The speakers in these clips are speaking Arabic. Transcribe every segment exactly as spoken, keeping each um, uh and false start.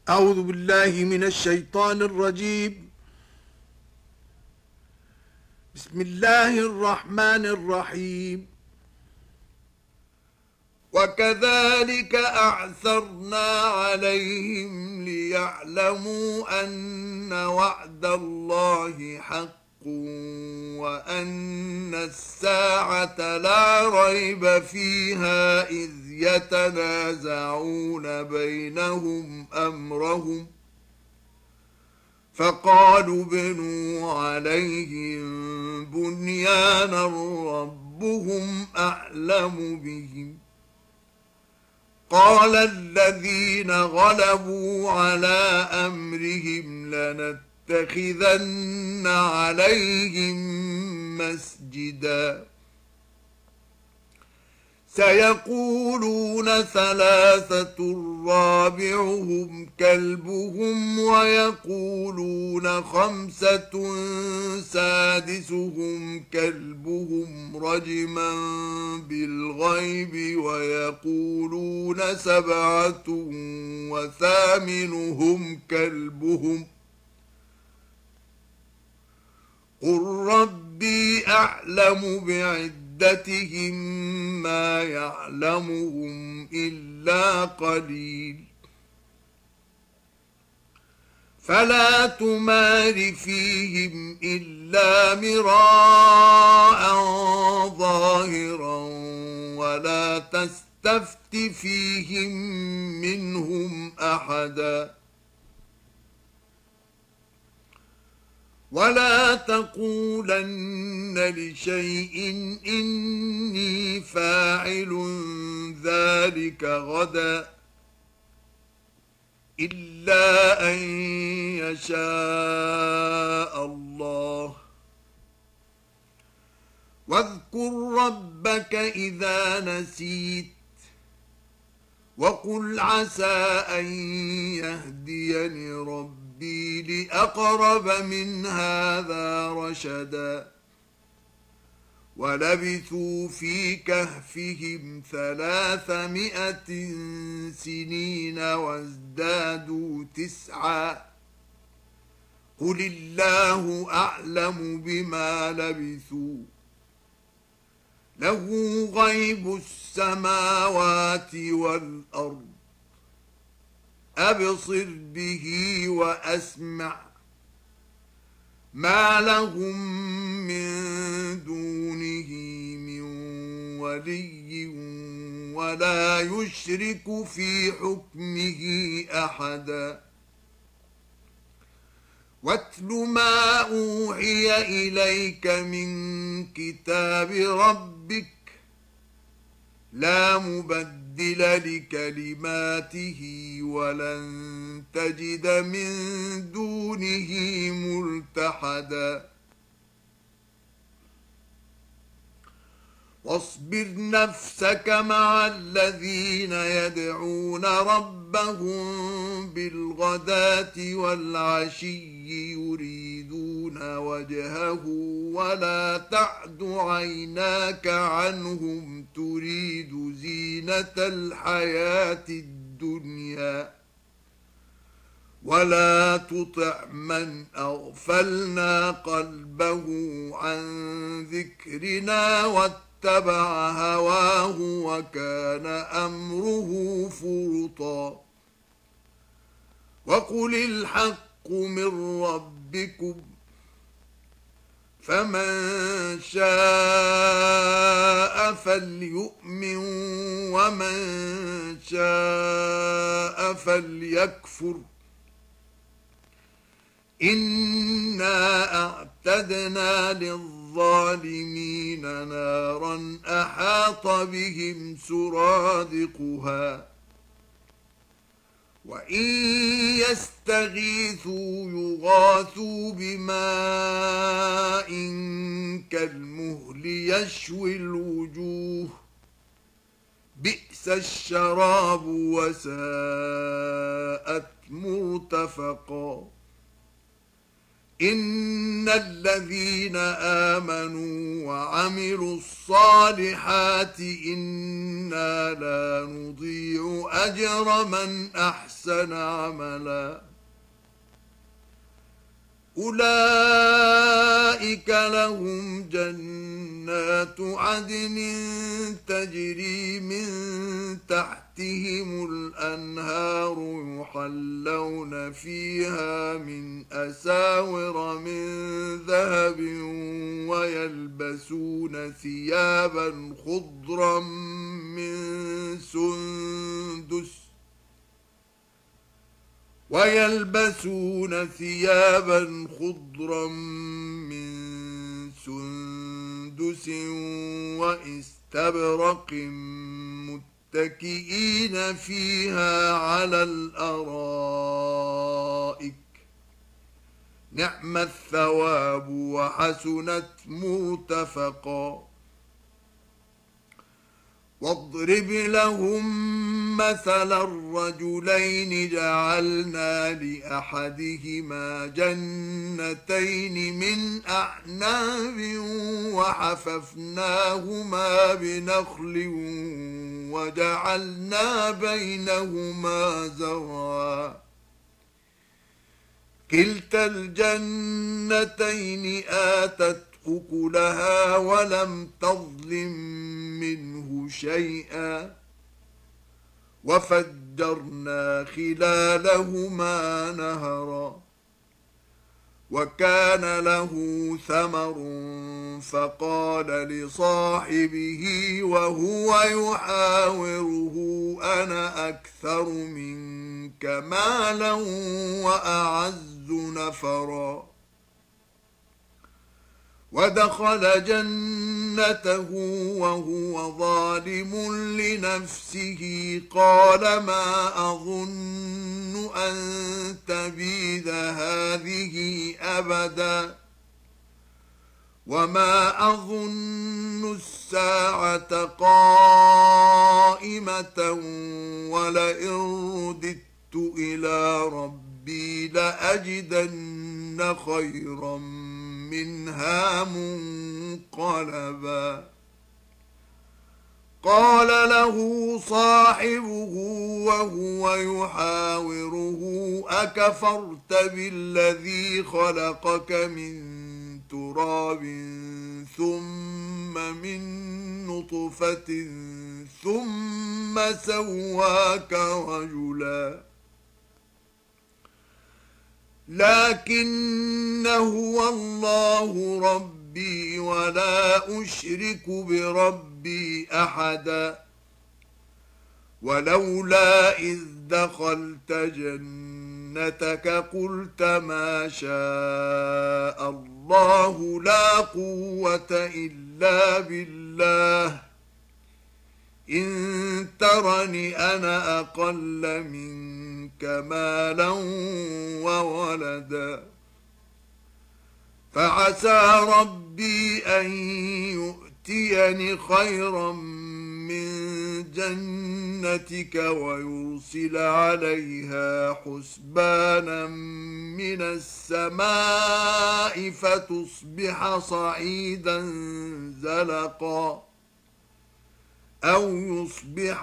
أعوذ بالله من الشيطان الرجيم. بسم الله الرحمن الرحيم. وكذلك أعثرنا عليهم ليعلموا أن وعد الله حق وأن الساعة لا ريب فيها إذ يتنازعون بينهم أمرهم فقالوا ابنوا عليهم بنيانا ربهم أعلم بهم. قال الذين غلبوا على أمرهم لنتخذن عليهم مسجدا سيقولون ثلاثة رابعهم كلبهم ويقولون خمسة سادسهم كلبهم رجما بالغيب ويقولون سبعة وثامنهم كلبهم قل ربي أعلم بعدتهم عدتهم ما يعلمهم إلا قليل فلا تمار فيهم إلا مراء ظاهرا ولا تستفت فيهم منهم أحدا ولا تقولن لشيء إني فاعل ذلك غدا إلا أن يشاء الله واذكر ربك إذا نسيت وقل عسى أن يهديني ربي لأقرب من هذا رشدا ولبثوا في كهفهم ثلاثمائة سنين وازدادوا تسعا قل الله أعلم بما لبثوا له غيب السماوات والأرض أبصر به وأسمع ما لهم من دونه من ولي ولا يشرك في حكمه أحدا واتل ما أوحي إليك من كتاب ربك لا مبدل لكلماته ولن تجد من دونه ملتحدا واصبر نفسك مع الذين يدعون ربهم بالغداة والعشي يريدون وجهه ولا تعد عيناك عنهم تريد زينة الحياة الدنيا ولا تطع من أغفلنا قلبه عن ذكرنا واتبع هواه وكان أمره فرطا وقل الحق من ربكم فمن شاء فليؤمن ومن شاء فليكفر إنا أعتدنا للظالمين نارا أحاط بهم سرادقها وإن يستغيثوا يغاثوا بماء كالمهل يشوي الوجوه بئس الشراب وساءت مرتفقا إن الذين آمنوا وعملوا الصالحات إنا لا نضيع أجر من أحسن عملا أولئك لهم جنات عدن تجري من تحتهم الأنهار يحلون فيها من أساور من ذهب ويلبسون ثيابا خضرا من سندس ويلبسون ثيابا خضرا من سندس واستبرق متكئين فيها على الأرائك نعم الثواب وحسنت مرتفقا واضرب لهم مثل الرجلين جعلنا لأحدهما جنتين من أعناب وحففناهما بنخل وجعلنا بينهما زرعا كلتا الجنتين آتت أكلها ولم تظلم منه شيئا وفجرنا خلالهما نهرا وكان له ثمر فقال لصاحبه وهو يحاوره أنا أكثر منك مالا وأعز نفرا ودخل جنته وهو ظالم لنفسه قال ما أظن أن تبيد هذه أبدا وما أظن الساعة قائمة ولئن رددت إلى ربي لأجدن خيرا منها منقلبا قال له صاحبه وهو يحاوره أكفرت بالذي خلقك من تراب ثم من نطفة ثم سواك رجلا لكن هو الله ربي ولا أشرك بربي أحدا ولولا إذ دخلت جنتك قلت ما شاء الله لا قوة إلا بالله إن ترني أنا أقل منك مالا وولدا فعسى ربي أن يؤتيني خيرا من جنتك ويرسل عليها حسبانا من السماء فتصبح صعيدا زلقا أو يصبح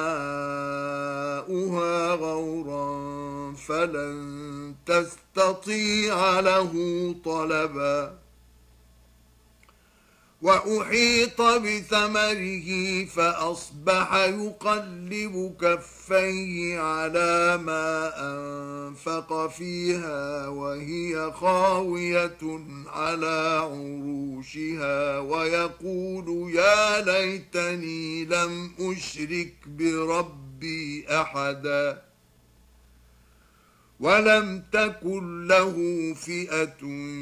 ماؤها غورا فلن تستطيع له طلبا وأحيط بثمره فأصبح يقلب كفيه على ما أنفق فيها وهي خاوية على عروشها ويقول يا ليتني لم أشرك بربي أحدا ولم تكن له فئة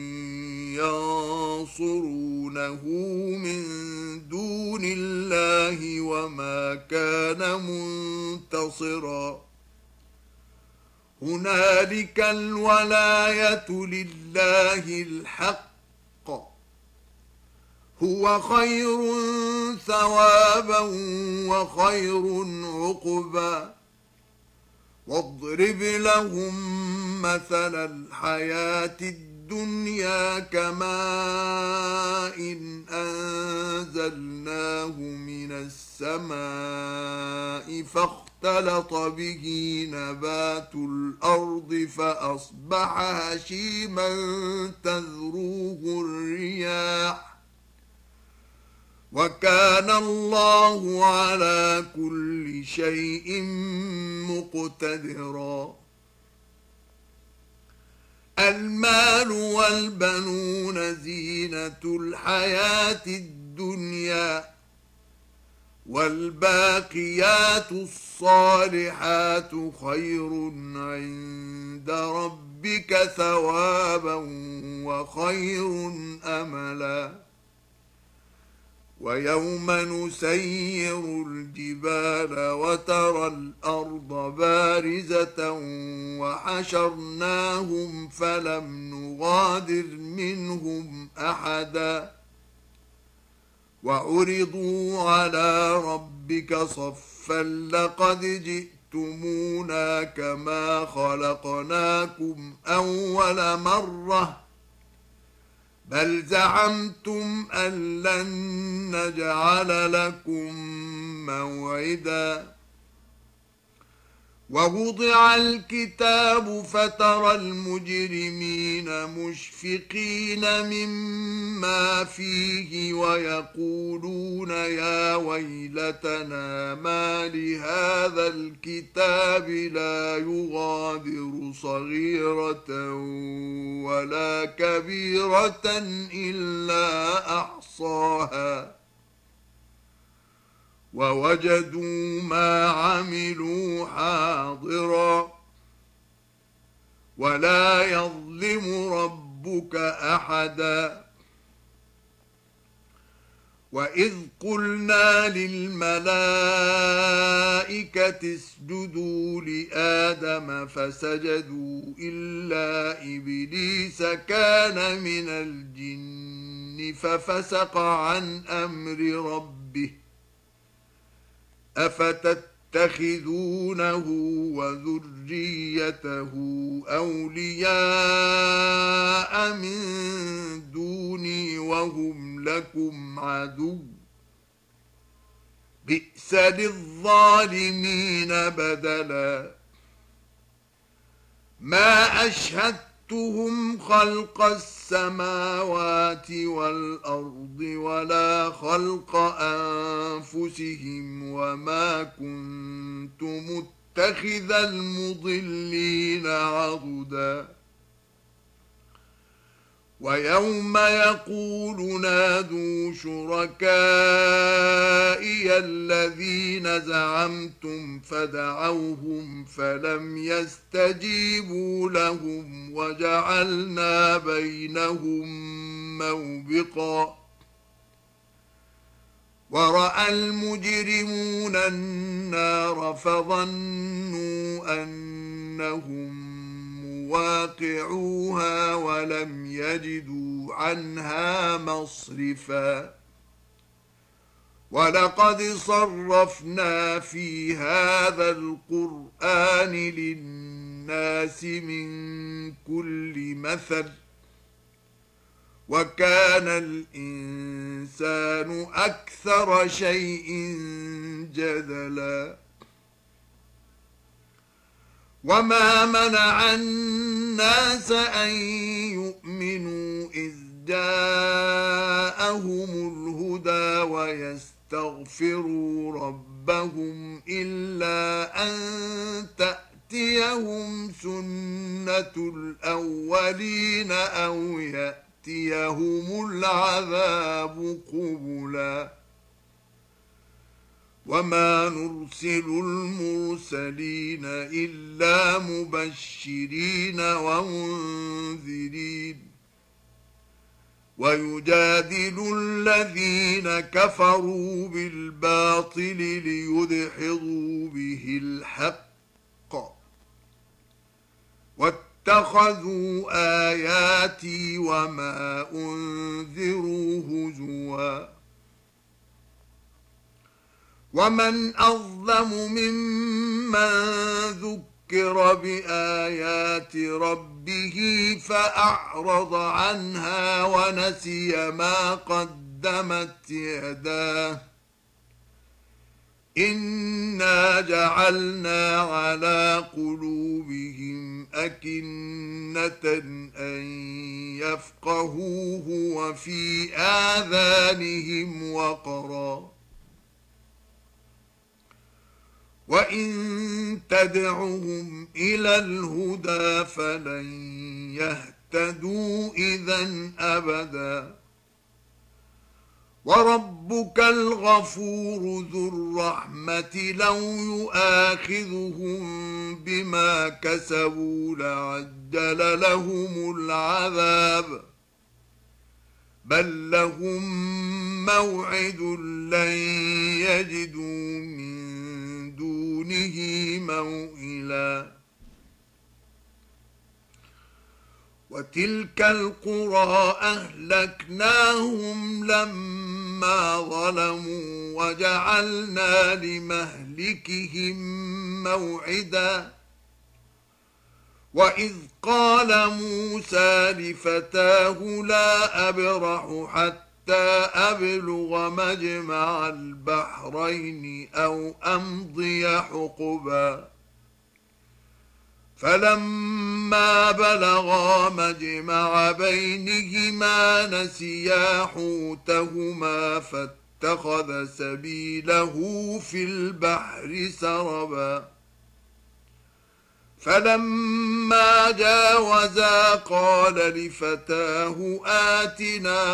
ينصرونه من دون الله وما كان منتصرا هنالك الولاية لله الحق هو خير ثوابا وخير عقبا واضرب لهم مثل الحياة الدنيا الدنيا كماء أنزلناه من السماء فاختلط به نبات الأرض فأصبح هشيما تذروه الرياح وكان الله على كل شيء مقتدرا. المال والبنون زينة الحياة الدنيا والباقيات الصالحات خير عند ربك ثوابا وخير أملا. ويوم نسير الجبال وترى الأرض بارزة وحشرناهم فلم نغادر منهم أحدا وعرضوا على ربك صفا لقد جئتمونا كما خلقناكم أول مرة بل زعمتم أن لن نجعل لكم موعدا. ووضع الكتاب فترى المجرمين مشفقين مما فيه ويقولون يا ويلتنا ما لهذا الكتاب لا يغادر صغيرة ولا كبيرة إلا أحصاها ووجدوا ما عملوا حاضرا ولا يظلم ربك أحدا. وإذ قلنا للملائكة اسجدوا لآدم فسجدوا إلا إبليس كان من الجن ففسق عن أمر ربه أفتتخذونه وذريته أولياء من دوني وهم لكم عدو بئس للظالمين بدلا. ما أشهدتهم خلق السماوات والأرض ولا خلق أنفسهم وما كنت متخذ المضلين عضدا. ويوم يقول نادوا شركائي الذين زعمتم فدعوهم فلم يستجيبوا لهم وجعلنا بينهم موبقا. ورأى المجرمون النار فظنوا أنهم واقعوها ولم يجدوا عنها مصرفا. ولقد صرفنا في هذا القرآن للناس من كل مثل وكان الإنسان أكثر شيء جدلا. وما منع الناس أن يؤمنوا إذ جاءهم الهدى ويستغفروا ربهم إلا أن تأتيهم سنة الأولين أو يأتيهم العذاب قبلا. وما نرسل المرسلين إلا مبشرين ومنذرين ويجادل الذين كفروا بالباطل ليدحضوا به الحق واتخذوا آياتي وما أنذروا هزوا. ومن أظلم ممن ذكر ذكر بآيات ربه فأعرض عنها ونسي ما قدمت يداه إنا جعلنا على قلوبهم أكنة أن يفقهوه وفي آذانهم وقرا وإن تدعهم إلى الهدى فلن يهتدوا إذا أبدا وربك الغفور ذو الرحمة لو يؤاخذهم بما كسبوا لعجل لهم العذاب بل لهم موعد لن يجدوا من دونه موئلا وتلك القرى أهلكناهم لما ظلموا وجعلنا لمهلكهم موعدا وإذ قال موسى لفتاه لا أبرح حتى أبلغ مجمع البحرين أو أمضي حقبا فلما بلغا مجمع بينهما نسيا حوتهما فاتخذ سبيله في البحر سربا فلما جاوزا قال لفتاه آتنا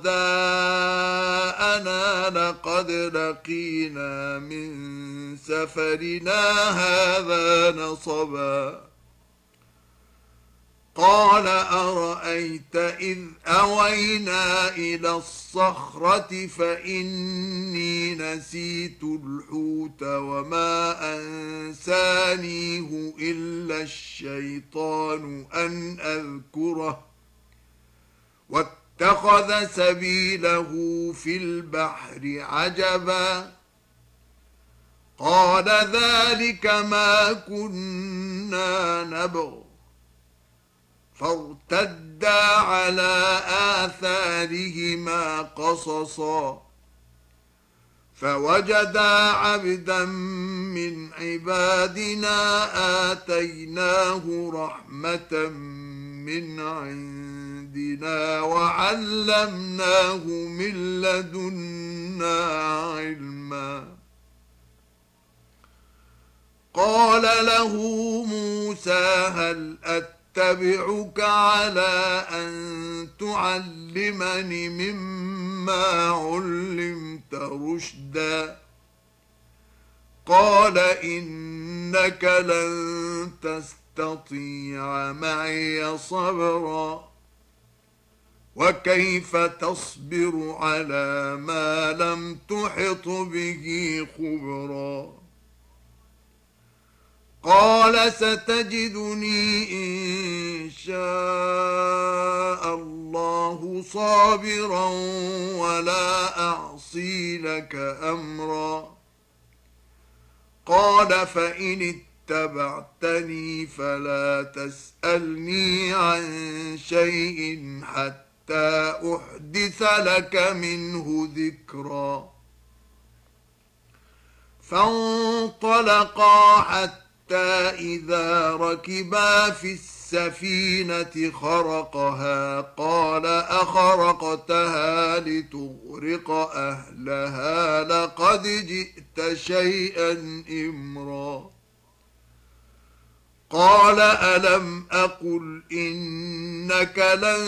غداءنا لقد لقينا من سفرنا هذا نصبا قال أرأيت إذ أوينا إلى الصخرة فإني نسيت الحوت وما أنسانيه إلا الشيطان أن أذكره واتخذ سبيله في البحر عجبا قال ذلك ما كنا نبغ فارتدا على آثارهما قصصا فوجدا عبدا من عبادنا آتيناه رحمة من عندنا وعلمناه من لدنا علما قال له موسى هل أتبعك اتبعك على أن تعلمني مما علمت رشدا قال إنك لن تستطيع معي صبرا وكيف تصبر على ما لم تحط به خبرا قال ستجدني إن شاء الله صابرا ولا أعصي لك أمرا قال فإن اتبعتني فلا تسألني عن شيء حتى أحدث لك منه ذكرا فانطلقا حتى إذا ركبا في السفينة خرقها قال أخرقتها لتغرق أهلها لقد جئت شيئا إمرا قال ألم أقل إنك لن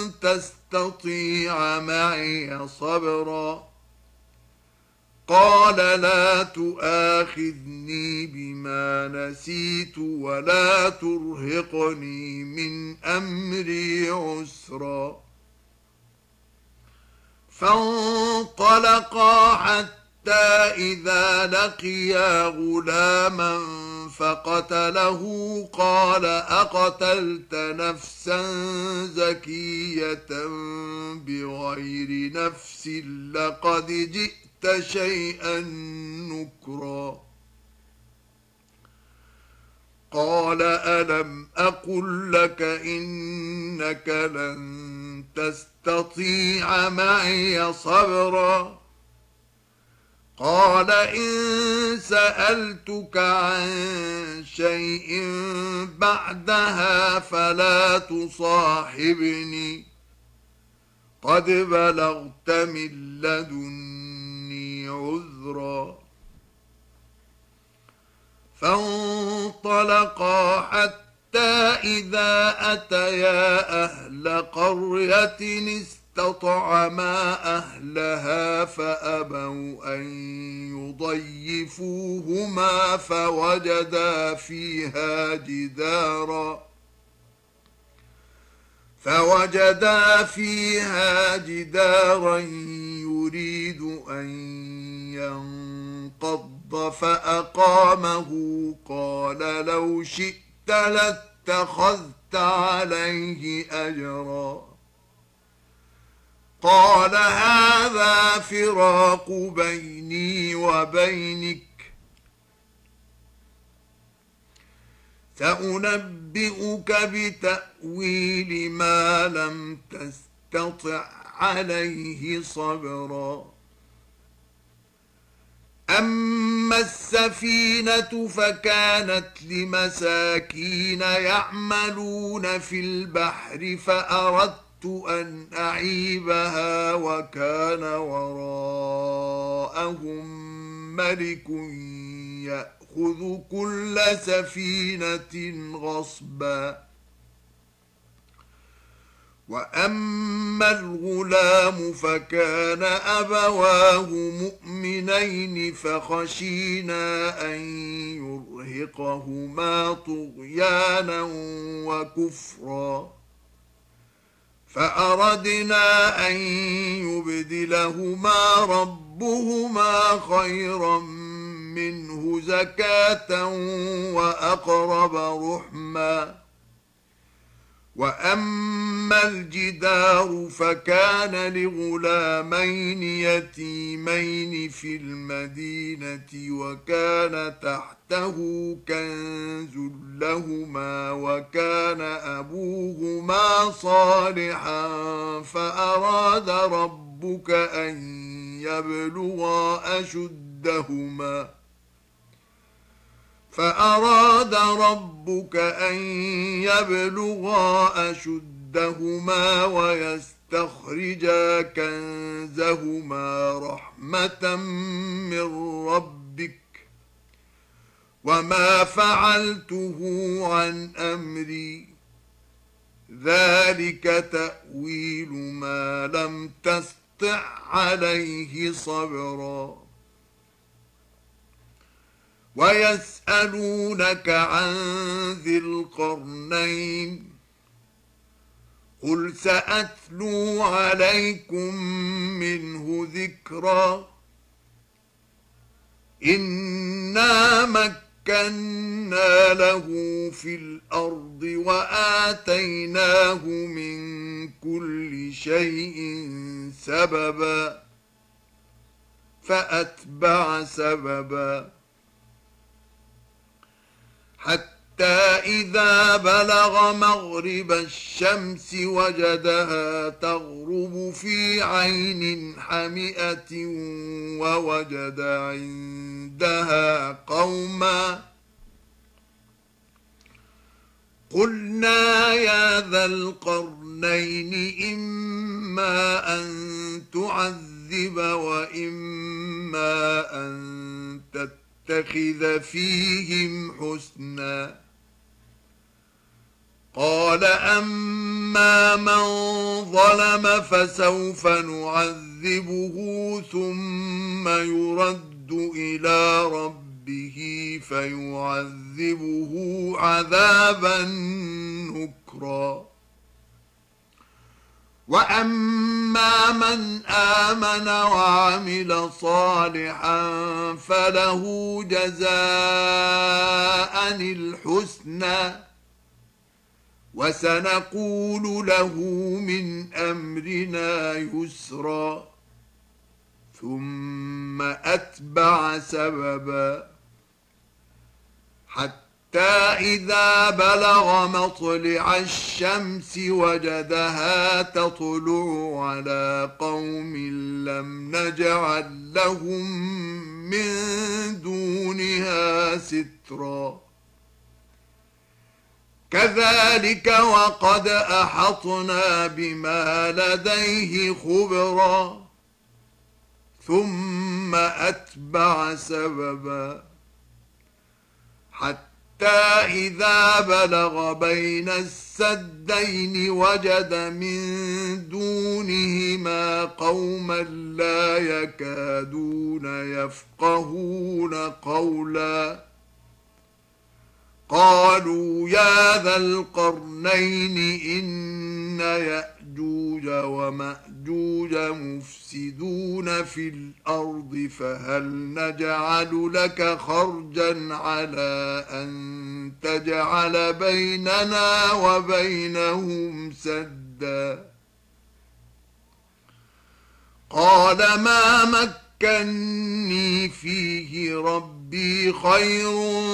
تستطيع معي صبرا قال لا تؤاخذني بما نسيت ولا ترهقني من أمري عسرا فانطلقا حتى إذا لقيا غلاما فقتله قال أقتلت نفسا زكية بغير نفس لقد جئت شيئا نكرا قال ألم أقل لك إنك لن تستطيع معي صبرا قال إن سألتك عن شيء بعدها فلا تصاحبني قد بلغت من لدني عذرا فانطلقا حتى إذا أتيا أهل قرية استطعما أهلها فأبوا أن يضيفوهما فوجدا فيها جدارا فوجدا فيها جدارا يريد أن ينقض فأقامه قال لو شئت لاتخذت عليه أجرا قال هذا فراق بيني وبينك سأنبئك بتأويل ما لم تستطع عليه صبرا أما السفينة فكانت لمساكين يعملون في البحر فأردت أن أعيبها وكان وراءهم ملك يأخذ كل سفينة غصبا وأما الغلام فكان أبواه مؤمنين فخشينا أن يرهقهما طغيانا وكفرا فأردنا أن يبدلهما ربهما خيرا منه زكاة وأقرب رحما وأما الجدار فكان لغلامين يتيمين في المدينة وكان تحته كنز لهما وكان أبوهما صالحا فأراد ربك أن يبلغا أشدهما فأراد ربك أن يبلغا أشدهما ويستخرجا كنزهما رحمة من ربك وما فعلته عن أمري ذلك تأويل ما لم تستطع عليه صبرا ويسألونك عن ذي القرنين قل سأتلو عليكم منه ذكرا إنا مكنا له في الأرض وآتيناه من كل شيء سببا فأتبع سببا حتى إذا بلغ مغرب الشمس وجدها تغرب في عين حمئة ووجد عندها قوما قلنا يا ذا القرنين إما أن تعذب وإما أن تتبع اتخذ فيهم حسنا قال أما من ظلم فسوف نعذبه ثم يرد إلى ربه فيعذبه عذابا نكرا وأما من آمن وعمل صالحا فله جزاء الحسنى وسنقول له من أمرنا يسرا ثم أتبع سببا حتى إذا بلغ مطلع الشمس وجدها تطلع على قوم لم نجعل لهم من دونها سترا كذلك وقد أحطنا بما لديه خبرا ثم أتبع سببا حتى إذا بلغ بين السدين وجد من دونهما قوما لا يكادون يفقهون قولا قالوا يا ذا القرنين إن يأجوج ومأجوج مفسدون في الأرض فهل نجعل لك خرجا على أن تجعل بيننا وبينهم سدا قال ما مكني فيه ربي خير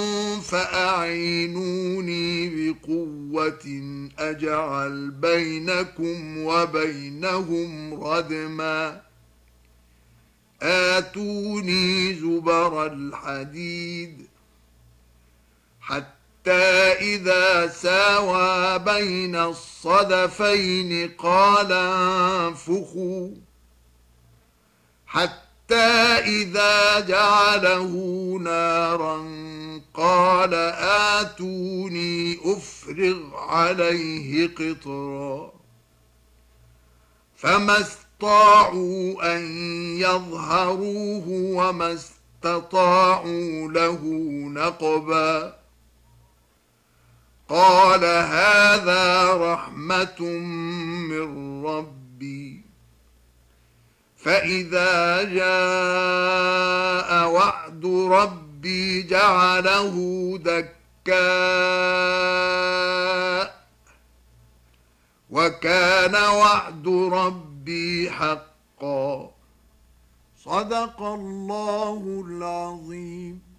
فأعينوني بقوة أجعل بينكم وبينهم ردما آتوني زبر الحديد حتى إذا ساوى بين الصدفين قال انفخوا حتى إذا جعله نارا قال آتوني أفرغ عليه قطرا فما استطاعوا أن يظهروه وما استطاعوا له نقبا قال هذا رحمة من ربي فإذا جاء وعد ربي جعله دكاء وكان وعد ربي حقا صدق الله العظيم.